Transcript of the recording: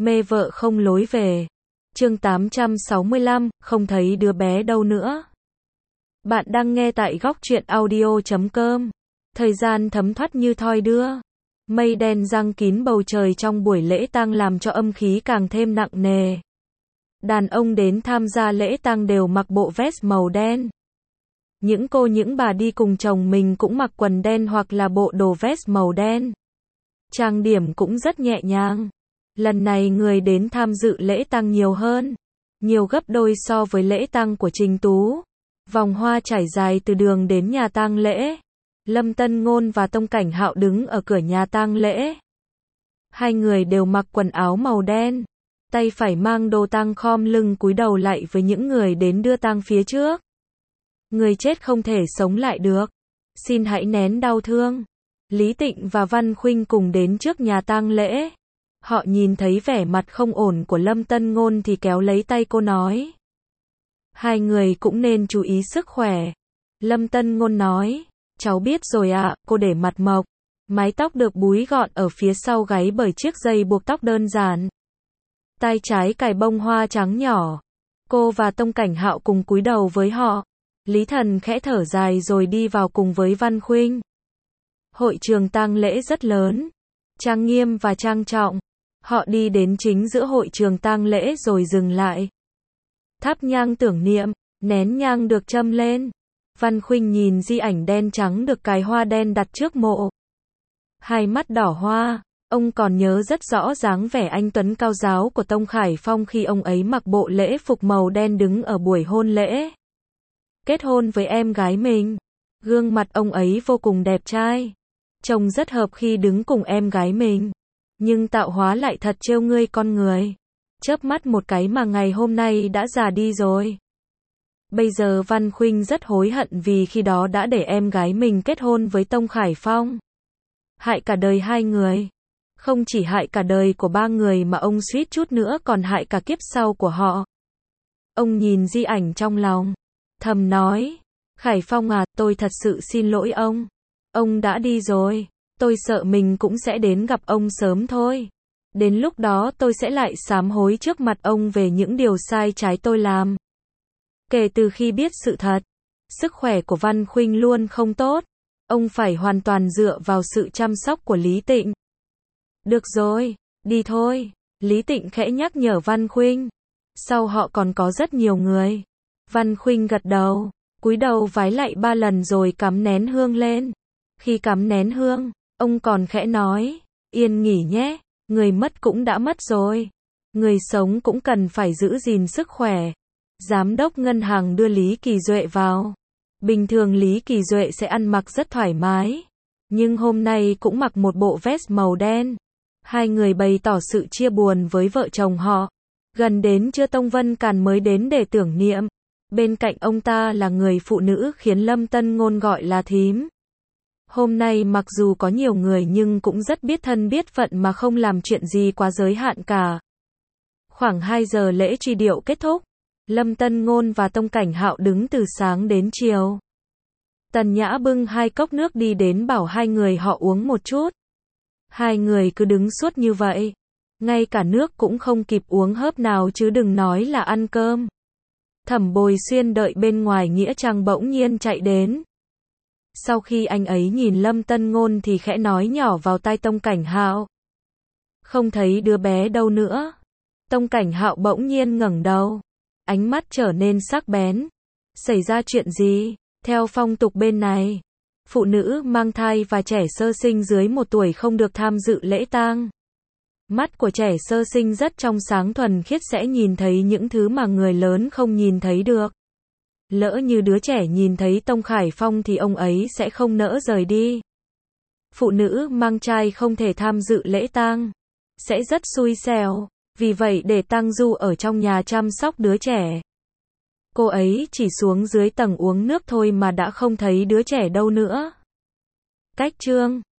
Mê vợ không lối về. Chương 865, không thấy đứa bé đâu nữa. Bạn đang nghe tại góc truyện audio.com. Thời gian thấm thoát như thoi đưa. Mây đen giăng kín bầu trời trong buổi lễ tang làm cho âm khí càng thêm nặng nề. Đàn ông đến tham gia lễ tang đều mặc bộ vest màu đen. Những cô những bà đi cùng chồng mình cũng mặc quần đen hoặc là bộ đồ vest màu đen. Trang điểm cũng rất nhẹ nhàng. Lần này người đến tham dự lễ tang nhiều hơn, nhiều gấp đôi so với lễ tang của Trình Tú. Vòng hoa trải dài từ đường đến nhà tang lễ. Lâm Tân Ngôn và Tông Cảnh Hạo đứng ở cửa nhà tang lễ. Hai người đều mặc quần áo màu đen, tay phải mang đồ tang khom lưng cúi đầu lại với những người đến đưa tang phía trước. Người chết không thể sống lại được, xin hãy nén đau thương. Lý Tịnh và Văn Khuynh cùng đến trước nhà tang lễ. Họ nhìn thấy vẻ mặt không ổn của Lâm Tân Ngôn thì kéo lấy tay cô nói. Hai người cũng nên chú ý sức khỏe. Lâm Tân Ngôn nói, cháu biết rồi ạ, cô để mặt mộc. Mái tóc được búi gọn ở phía sau gáy bởi chiếc dây buộc tóc đơn giản. Tai trái cài bông hoa trắng nhỏ. Cô và Tông Cảnh Hạo cùng cúi đầu với họ. Lý Thần khẽ thở dài rồi đi vào cùng với Văn Khuynh. Hội trường tang lễ rất lớn, trang nghiêm và trang trọng. Họ đi đến chính giữa hội trường tang lễ rồi dừng lại. Thắp nhang tưởng niệm, nén nhang được châm lên. Văn Khuynh nhìn di ảnh đen trắng được cài hoa đen đặt trước mộ. Hai mắt đỏ hoa, ông còn nhớ rất rõ dáng vẻ anh tuấn cao ráo của Tông Khải Phong khi ông ấy mặc bộ lễ phục màu đen đứng ở buổi hôn lễ. Kết hôn với em gái mình. Gương mặt ông ấy vô cùng đẹp trai. Trông rất hợp khi đứng cùng em gái mình. Nhưng tạo hóa lại thật trêu ngươi con người. Chớp mắt một cái mà ngày hôm nay đã già đi rồi. Bây giờ Văn Khuynh rất hối hận vì khi đó đã để em gái mình kết hôn với Tông Khải Phong. Hại cả đời hai người. Không chỉ hại cả đời của ba người mà ông suýt chút nữa còn hại cả kiếp sau của họ. Ông nhìn di ảnh trong lòng, thầm nói, Khải Phong à, tôi thật sự xin lỗi ông. Ông đã đi rồi, tôi sợ mình cũng sẽ đến gặp ông sớm thôi. Đến lúc đó tôi sẽ lại sám hối trước mặt ông về những điều sai trái tôi làm. Kể từ khi biết sự thật, sức khỏe của Văn Khuynh luôn không tốt. Ông phải hoàn toàn dựa vào sự chăm sóc của Lý Tịnh. Được rồi, đi thôi. Lý Tịnh khẽ nhắc nhở Văn Khuynh. Sau họ còn có rất nhiều người. Văn Khuynh gật đầu, cúi đầu vái lạy 3 lần rồi cắm nén hương lên. Khi cắm nén hương, ông còn khẽ nói, yên nghỉ nhé, người mất cũng đã mất rồi. Người sống cũng cần phải giữ gìn sức khỏe. Giám đốc ngân hàng đưa Lý Kỳ Duệ vào. Bình thường Lý Kỳ Duệ sẽ ăn mặc rất thoải mái. Nhưng hôm nay cũng mặc một bộ vest màu đen. Hai người bày tỏ sự chia buồn với vợ chồng họ. Gần đến trưa Tông Vân Càn mới đến để tưởng niệm. Bên cạnh ông ta là người phụ nữ khiến Lâm Tân Ngôn gọi là thím. Hôm nay mặc dù có nhiều người nhưng cũng rất biết thân biết phận mà không làm chuyện gì quá giới hạn cả. Khoảng 2 giờ lễ truy điệu kết thúc. Lâm Tân Ngôn và Tông Cảnh Hạo đứng từ sáng đến chiều. Tần Nhã bưng 2 cốc nước đi đến bảo hai người họ uống một chút. Hai người cứ đứng suốt như vậy. Ngay cả nước cũng không kịp uống hớp nào chứ đừng nói là ăn cơm. Thẩm Bồi Xuyên đợi bên ngoài nghĩa trang bỗng nhiên chạy đến. Sau khi anh ấy nhìn Lâm Tân Ngôn thì khẽ nói nhỏ vào tai Tông Cảnh Hạo. Không thấy đứa bé đâu nữa. Tông Cảnh Hạo bỗng nhiên ngẩng đầu. Ánh mắt trở nên sắc bén. Xảy ra chuyện gì? Theo phong tục bên này, phụ nữ mang thai và trẻ sơ sinh dưới 1 tuổi không được tham dự lễ tang. Mắt của trẻ sơ sinh rất trong sáng thuần khiết sẽ nhìn thấy những thứ mà người lớn không nhìn thấy được. Lỡ như đứa trẻ nhìn thấy Tông Khải Phong thì ông ấy sẽ không nỡ rời đi. Phụ nữ mang thai không thể tham dự lễ tang, sẽ rất xui xẻo. Vì vậy để Tang Du ở trong nhà chăm sóc đứa trẻ. Cô ấy chỉ xuống dưới tầng uống nước thôi mà đã không thấy đứa trẻ đâu nữa. Cách chương